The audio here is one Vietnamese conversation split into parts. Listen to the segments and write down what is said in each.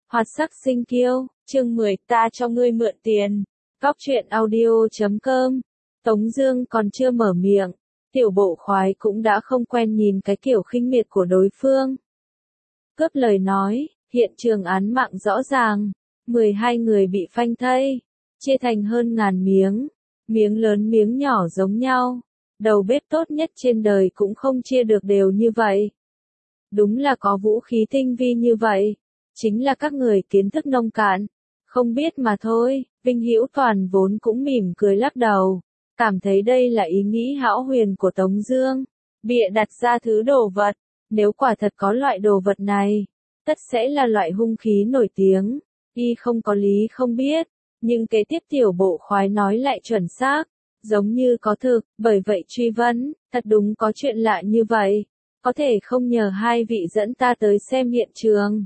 Hoạt sắc sinh kiêu, chương 10, ta cho ngươi mượn tiền. Góc truyện audio.com. Tống Dương còn chưa mở miệng, Tiểu Bộ Khoái cũng đã không quen nhìn cái kiểu khinh miệt của đối phương. Cướp lời nói, hiện trường án mạng rõ ràng, 12 người bị phanh thây, chia thành hơn ngàn miếng, miếng lớn miếng nhỏ giống nhau. Đầu bếp tốt nhất trên đời cũng không chia được đều như vậy. Đúng là có vũ khí tinh vi như vậy. Chính là các người kiến thức nông cạn, không biết mà thôi. Vinh Hữu Toàn vốn cũng mỉm cười lắc đầu, cảm thấy đây là ý nghĩ hão huyền của Tống Dương, bịa đặt ra thứ đồ vật. Nếu quả thật có loại đồ vật này, tất sẽ là loại hung khí nổi tiếng. Y không có lý không biết, nhưng kế tiếp Tiểu Bộ Khoái nói lại chuẩn xác, giống như có thực. Bởi vậy truy vấn, thật đúng có chuyện lạ như vậy, có thể không nhờ hai vị dẫn ta tới xem hiện trường?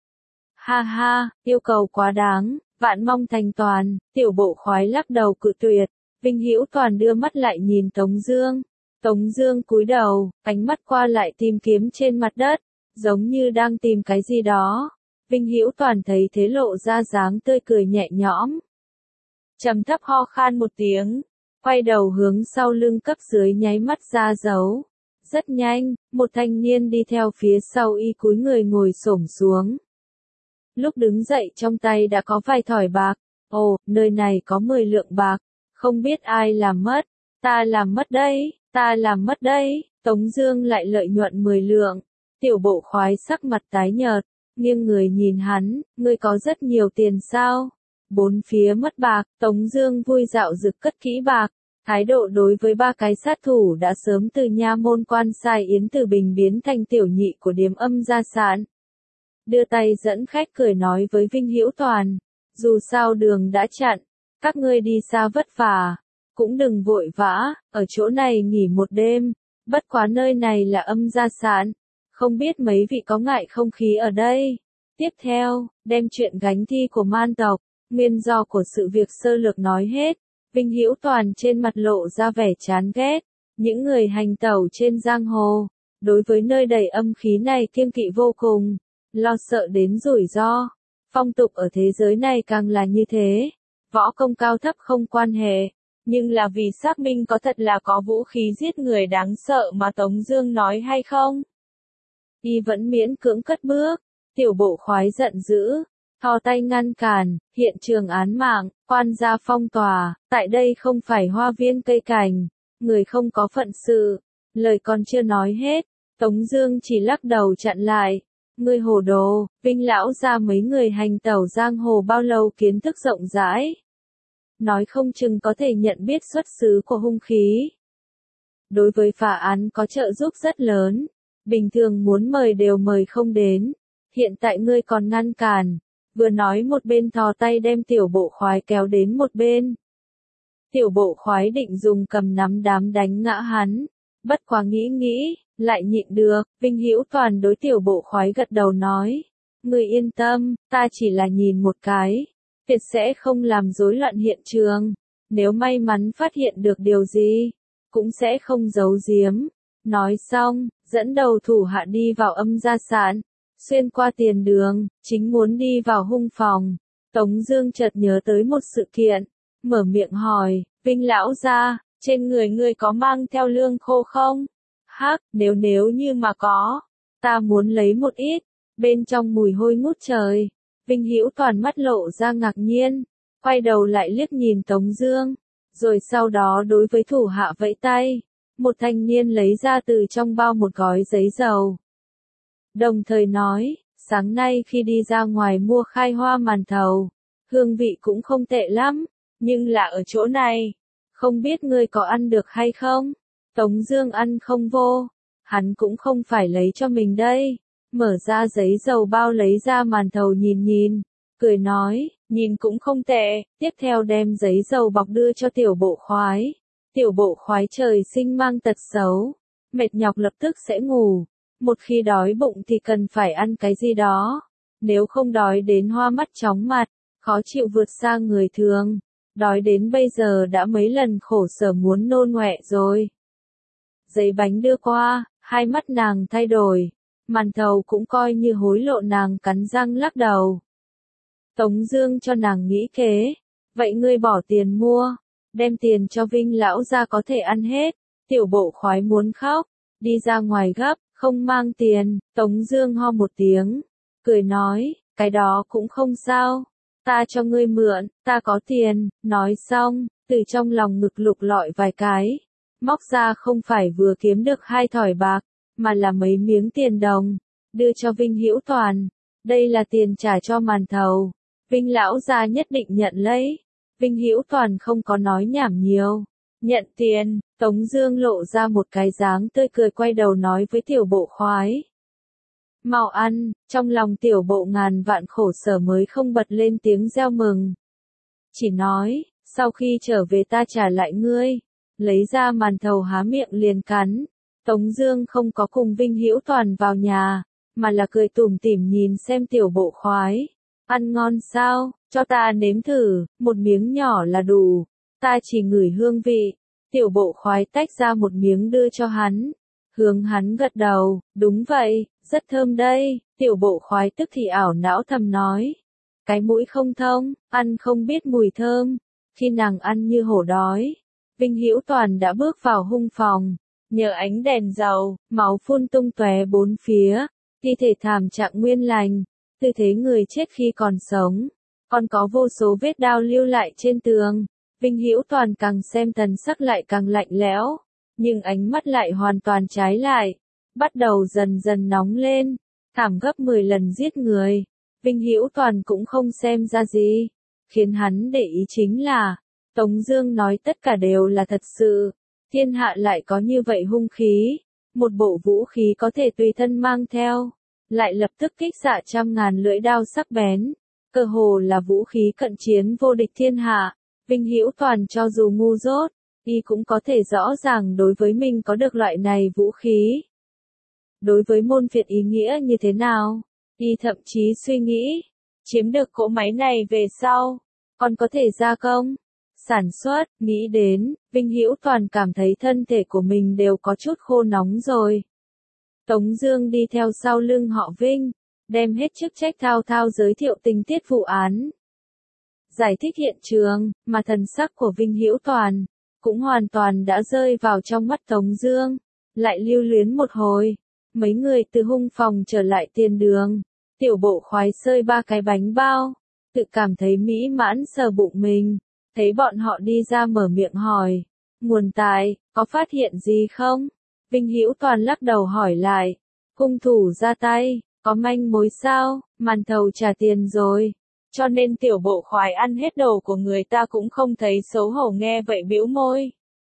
Ha ha, yêu cầu quá đáng, vạn mong thành toàn. Tiểu Bộ Khoái lắc đầu cự tuyệt. Vinh Hữu Toàn đưa mắt lại nhìn Tống Dương. Tống Dương cúi đầu, ánh mắt qua lại tìm kiếm trên mặt đất, giống như đang tìm cái gì đó. Vinh Hữu Toàn thấy thế lộ ra dáng tươi cười nhẹ nhõm, trầm thấp ho khan một tiếng, quay đầu hướng sau lưng cấp dưới nháy mắt ra dấu. Rất nhanh, một thanh niên đi theo phía sau y cúi người ngồi xổm xuống. Lúc đứng dậy trong tay đã có vài thỏi bạc. Ồ, nơi này có 10 lượng bạc, không biết ai làm mất. Ta làm mất đấy, ta làm mất đấy. Tống Dương lại lợi nhuận 10 lượng. Tiểu Bộ Khoái sắc mặt tái nhợt, nghiêng người nhìn hắn, ngươi có rất nhiều tiền sao? Bốn phía mất bạc. Tống Dương vui dạo dực cất kỹ bạc. Thái độ đối với ba cái sát thủ đã sớm từ nha môn quan sai Yến Tử Bình biến thành tiểu nhị của điếm Âm Gia Sản. Đưa tay dẫn khách cười nói với Vinh Hữu Toàn, dù sao đường đã chặn, các ngươi đi xa vất vả, cũng đừng vội vã, ở chỗ này nghỉ một đêm. Bất quá nơi này là Âm Gia Sản, không biết mấy vị có ngại không khí ở đây. Tiếp theo, đem chuyện gánh thi của man tộc, nguyên do của sự việc sơ lược nói hết. Vinh Hữu Toàn trên mặt lộ ra vẻ chán ghét. Những người hành tẩu trên giang hồ, đối với nơi đầy âm khí này kiêng kỵ vô cùng, lo sợ đến rủi ro. Phong tục ở thế giới này càng là như thế. Võ công cao thấp không quan hệ, nhưng là vì xác minh có thật là có vũ khí giết người đáng sợ mà Tống Dương nói hay không. Y vẫn miễn cưỡng cất bước. Tiểu Bộ Khoái giận dữ, thò tay ngăn cản. Hiện trường án mạng, quan gia phong tỏa, tại đây không phải hoa viên cây cảnh, người không có phận sự. Lời còn chưa nói hết, Tống Dương chỉ lắc đầu chặn lại. Ngươi hồ đồ, Vinh lão gia mấy người hành tẩu giang hồ bao lâu kiến thức rộng rãi, nói không chừng có thể nhận biết xuất xứ của hung khí. Đối với phá án có trợ giúp rất lớn, bình thường muốn mời đều mời không đến. Hiện tại ngươi còn ngăn cản. Vừa nói một bên thò tay đem Tiểu Bộ Khoái kéo đến một bên. Tiểu Bộ Khoái định dùng cầm nắm đám đánh ngã hắn, bất quá nghĩ, lại nhịn được. Vinh Hữu Toàn đối Tiểu Bộ Khoái gật đầu nói, ngươi yên tâm, ta chỉ là nhìn một cái, tuyệt sẽ không làm rối loạn hiện trường. Nếu may mắn phát hiện được điều gì, cũng sẽ không giấu giếm. Nói xong, dẫn đầu thủ hạ đi vào Âm Gia Sản, xuyên qua tiền đường, chính muốn đi vào hung phòng. Tống Dương chợt nhớ tới một sự kiện, mở miệng hỏi, Vinh lão gia, trên người ngươi có mang theo lương khô không? Hắc, nếu như mà có, ta muốn lấy một ít. Bên trong mùi hôi ngút trời. Vinh Hữu Toàn mắt lộ ra ngạc nhiên, quay đầu lại liếc nhìn Tống Dương, rồi sau đó đối với thủ hạ vẫy tay. Một thanh niên lấy ra từ trong bao một gói giấy dầu, đồng thời nói, sáng nay khi đi ra ngoài mua khai hoa màn thầu, hương vị cũng không tệ lắm, nhưng là ở chỗ này, không biết ngươi có ăn được hay không? Tống Dương ăn không vô, hắn cũng không phải lấy cho mình đây. Mở ra giấy dầu bao lấy ra màn thầu nhìn, cười nói, nhìn cũng không tệ. Tiếp theo đem giấy dầu bọc đưa cho Tiểu Bộ Khoái. Tiểu Bộ Khoái trời sinh mang tật xấu, mệt nhọc lập tức sẽ ngủ. Một khi đói bụng thì cần phải ăn cái gì đó. Nếu không đói đến hoa mắt chóng mặt, khó chịu vượt xa người thường. Đói đến bây giờ đã mấy lần khổ sở muốn nôn ọe rồi. Giấy bánh đưa qua, hai mắt nàng thay đổi. Màn thầu cũng coi như hối lộ nàng cắn răng lắc đầu. Tống Dương cho nàng nghĩ kế. Vậy ngươi bỏ tiền mua, đem tiền cho Vinh lão gia có thể ăn hết. Tiểu bộ khoái muốn khóc, đi ra ngoài gấp, không mang tiền. Tống Dương ho một tiếng, cười nói, cái đó cũng không sao, ta cho ngươi mượn, ta có tiền. Nói xong, từ trong lòng ngực lục lọi vài cái, móc ra không phải vừa kiếm được 2 thỏi bạc, mà là mấy miếng tiền đồng, đưa cho Vinh Hữu Toàn. Đây là tiền trả cho màn thầu, Vinh lão gia nhất định nhận lấy. Vinh Hữu Toàn không có nói nhảm nhiều, nhận tiền. Tống Dương lộ ra một cái dáng tươi cười, quay đầu nói với tiểu bộ khoái, mau ăn. Trong lòng tiểu bộ ngàn vạn khổ sở mới không bật lên tiếng reo mừng, chỉ nói, sau khi trở về ta trả lại ngươi. Lấy ra màn thầu há miệng liền cắn. Tống Dương không có cùng Vinh Hữu Toàn vào nhà, mà là cười tủm tỉm nhìn xem tiểu bộ khoái. Ăn ngon sao, cho ta nếm thử, một miếng nhỏ là đủ, ta chỉ ngửi hương vị. Tiểu bộ khoái tách ra một miếng đưa cho hắn, hướng hắn gật đầu, đúng vậy, rất thơm đây. Tiểu bộ khoái tức thì ảo não thầm nói, cái mũi không thông, ăn không biết mùi thơm. Khi nàng ăn như hổ đói, Vinh Hữu Toàn đã bước vào hung phòng, nhờ ánh đèn dầu, máu phun tung tóe bốn phía, thi thể thảm trạng nguyên lành, tư thế người chết khi còn sống, còn có vô số vết đao lưu lại trên tường. Vinh Hữu Toàn càng xem thần sắc lại càng lạnh lẽo, nhưng ánh mắt lại hoàn toàn trái lại, bắt đầu dần dần nóng lên, thảm gấp 10 lần giết người. Vinh Hữu Toàn cũng không xem ra gì, khiến hắn để ý chính là, Tống Dương nói tất cả đều là thật sự. Thiên hạ lại có như vậy hung khí, một bộ vũ khí có thể tùy thân mang theo, lại lập tức kích xạ trăm ngàn lưỡi đao sắc bén, cơ hồ là vũ khí cận chiến vô địch thiên hạ. Vinh Hữu Toàn cho dù ngu dốt, y cũng có thể rõ ràng đối với mình có được loại này vũ khí, đối với môn phiệt ý nghĩa như thế nào. Y thậm chí suy nghĩ, chiếm được cỗ máy này về sau, còn có thể gia công, sản xuất. Nghĩ đến, Vinh Hữu Toàn cảm thấy thân thể của mình đều có chút khô nóng rồi. Tống Dương đi theo sau lưng họ Vinh, đem hết chức trách thao thao giới thiệu tình tiết vụ án, giải thích hiện trường, mà thần sắc của Vinh Hữu Toàn cũng hoàn toàn đã rơi vào trong mắt Tống Dương. Lại lưu luyến một hồi, mấy người từ hung phòng trở lại tiền đường, tiểu bộ khoái xơi 3 cái bánh bao, tự cảm thấy mỹ mãn sờ bụng mình. Thấy bọn họ đi ra mở miệng hỏi, nguồn tài, có phát hiện gì không? Vinh Hữu Toàn lắc đầu hỏi lại, hung thủ ra tay, có manh mối sao? Màn thầu trả tiền rồi, cho nên tiểu bộ khoái ăn hết đồ của người ta cũng không thấy xấu hổ. Nghe vậy bĩu môi,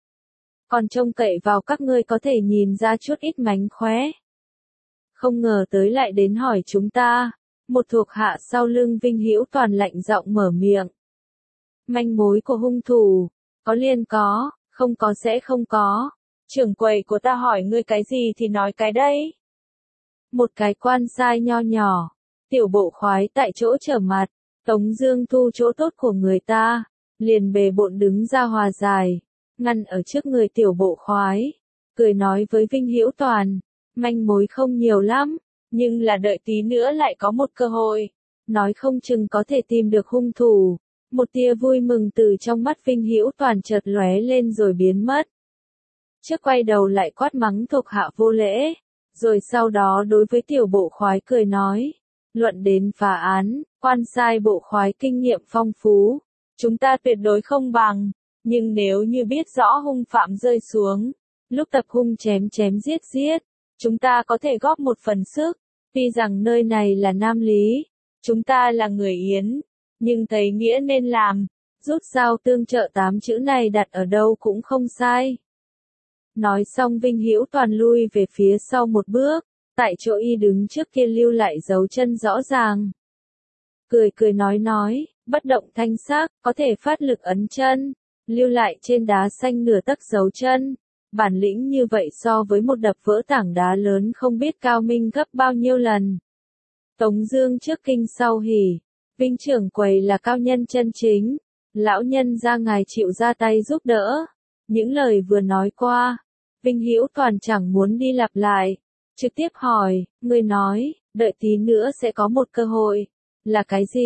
còn trông cậy vào các ngươi có thể nhìn ra chút ít mánh khóe, không ngờ tới lại đến hỏi chúng ta. Một thuộc hạ sau lưng Vinh Hữu Toàn lạnh giọng mở miệng, manh mối của hung thủ, có liền có, không có sẽ không có. Trưởng quầy của ta hỏi ngươi cái gì thì nói cái đấy. Một cái quan sai nho nhỏ, tiểu bộ khoái tại chỗ trở mặt. Tống Dương thu chỗ tốt của người ta, liền bề bộn đứng ra hòa giải, ngăn ở trước người tiểu bộ khoái, cười nói với Vinh Hữu Toàn, manh mối không nhiều lắm, nhưng là đợi tí nữa lại có một cơ hội, nói không chừng có thể tìm được hung thủ. Một tia vui mừng từ trong mắt Vinh Hữu Toàn chợt lóe lên rồi biến mất. Trước quay đầu lại quát mắng thuộc hạ vô lễ, rồi sau đó đối với tiểu bộ khoái cười nói, luận đến phá án, quan sai bộ khoái kinh nghiệm phong phú, chúng ta tuyệt đối không bằng, nhưng nếu như biết rõ hung phạm rơi xuống, lúc tập hung chém chém giết giết, chúng ta có thể góp một phần sức. Tuy rằng nơi này là Nam Lý, chúng ta là người Yến, nhưng thấy nghĩa nên làm, rút dao tương trợ 8 chữ này đặt ở đâu cũng không sai. Nói xong Vinh Hữu Toàn lui về phía sau một bước, tại chỗ y đứng trước kia lưu lại dấu chân rõ ràng. Cười cười nói, bất động thanh sắc, có thể phát lực ấn chân, lưu lại trên đá xanh nửa tấc dấu chân. Bản lĩnh như vậy so với một đập vỡ tảng đá lớn không biết cao minh gấp bao nhiêu lần. Tống Dương trước kinh sau hỉ, Vinh trưởng quầy là cao nhân chân chính, lão nhân ra ngài chịu ra tay giúp đỡ. Những lời vừa nói qua, Vinh Hữu Toàn chẳng muốn đi lặp lại, trực tiếp hỏi, ngươi nói, đợi tí nữa sẽ có một cơ hội, là cái gì?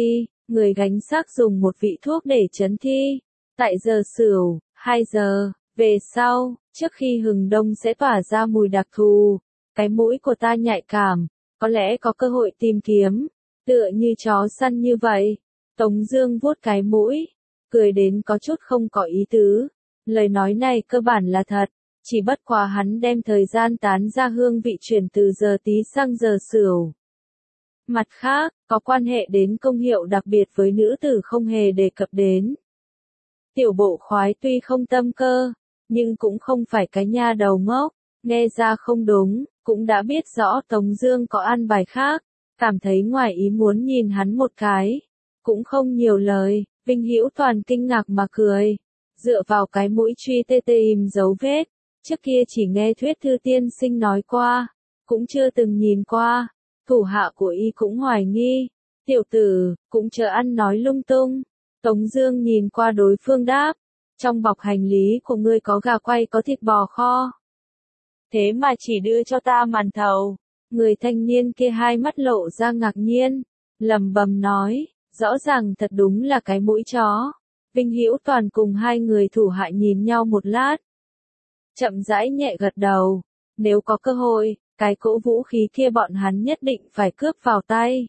người gánh xác dùng một vị thuốc để trấn thi. Tại giờ Sửu, 2 giờ, về sau, trước khi hừng đông sẽ tỏa ra mùi đặc thù. Cái mũi của ta nhạy cảm, có lẽ có cơ hội tìm kiếm, tựa như chó săn như vậy. Tống Dương vuốt cái mũi, cười đến có chút không có ý tứ. Lời nói này cơ bản là thật, chỉ bất quá hắn đem thời gian tán ra hương vị chuyển từ giờ Tý sang giờ Sửu. Mặt khác, có quan hệ đến công hiệu đặc biệt với nữ tử không hề đề cập đến. Tiểu bộ khoái tuy không tâm cơ, nhưng cũng không phải cái nha đầu ngốc, nghe ra không đúng, cũng đã biết rõ Tống Dương có an bài khác, cảm thấy ngoài ý muốn nhìn hắn một cái, cũng không nhiều lời. Vinh Hữu Toàn kinh ngạc mà cười, dựa vào cái mũi truy tê tìm dấu vết, trước kia chỉ nghe Thuyết Thư tiên sinh nói qua, cũng chưa từng nhìn qua. Thủ hạ của y cũng hoài nghi, tiểu tử, cũng chớ ăn nói lung tung. Tống Dương nhìn qua đối phương đáp, trong bọc hành lý của ngươi có gà quay có thịt bò kho. Thế mà chỉ đưa cho ta màn thầu. Người thanh niên kia hai mắt lộ ra ngạc nhiên, lẩm bẩm nói, rõ ràng thật đúng là cái mũi chó. Vinh Hữu Toàn cùng hai người thủ hạ nhìn nhau một lát, chậm rãi nhẹ gật đầu, nếu có cơ hội, cái cỗ vũ khí kia bọn hắn nhất định phải cướp vào tay.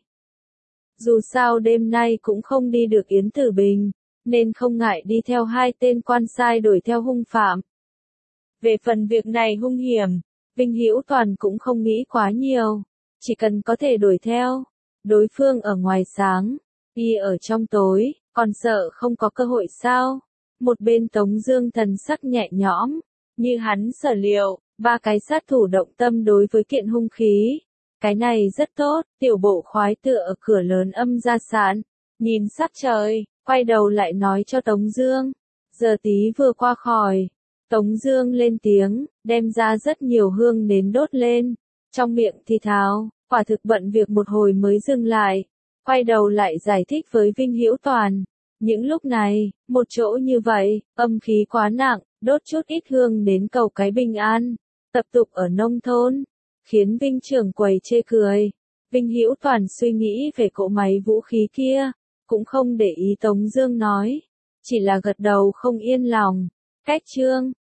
Dù sao đêm nay cũng không đi được Yến Tử Bình, nên không ngại đi theo hai tên quan sai đuổi theo hung phạm. Về phần việc này hung hiểm, Vinh Hữu Toàn cũng không nghĩ quá nhiều, chỉ cần có thể đuổi theo. Đối phương ở ngoài sáng, y ở trong tối, còn sợ không có cơ hội sao? Một bên Tống Dương thần sắc nhẹ nhõm, như hắn sở liệu, ba cái sát thủ động tâm đối với kiện hung khí. Cái này rất tốt. Tiểu bộ khoái tựa ở cửa lớn âm gia sạn, nhìn sắc trời, quay đầu lại nói cho Tống Dương. Giờ Tý vừa qua khỏi. Tống Dương lên tiếng, đem ra rất nhiều hương nến đốt lên, trong miệng thì thào, quả thực bận việc một hồi mới dừng lại, quay đầu lại giải thích với Vinh Hữu Toàn. Những lúc này, một chỗ như vậy, âm khí quá nặng, đốt chút ít hương nến cầu cái bình an, tập tục ở nông thôn, khiến Vinh trưởng quầy chê cười. Vinh Hữu Toàn suy nghĩ về cỗ máy vũ khí kia, cũng không để ý Tống Dương nói, chỉ là gật đầu không yên lòng. Cách chương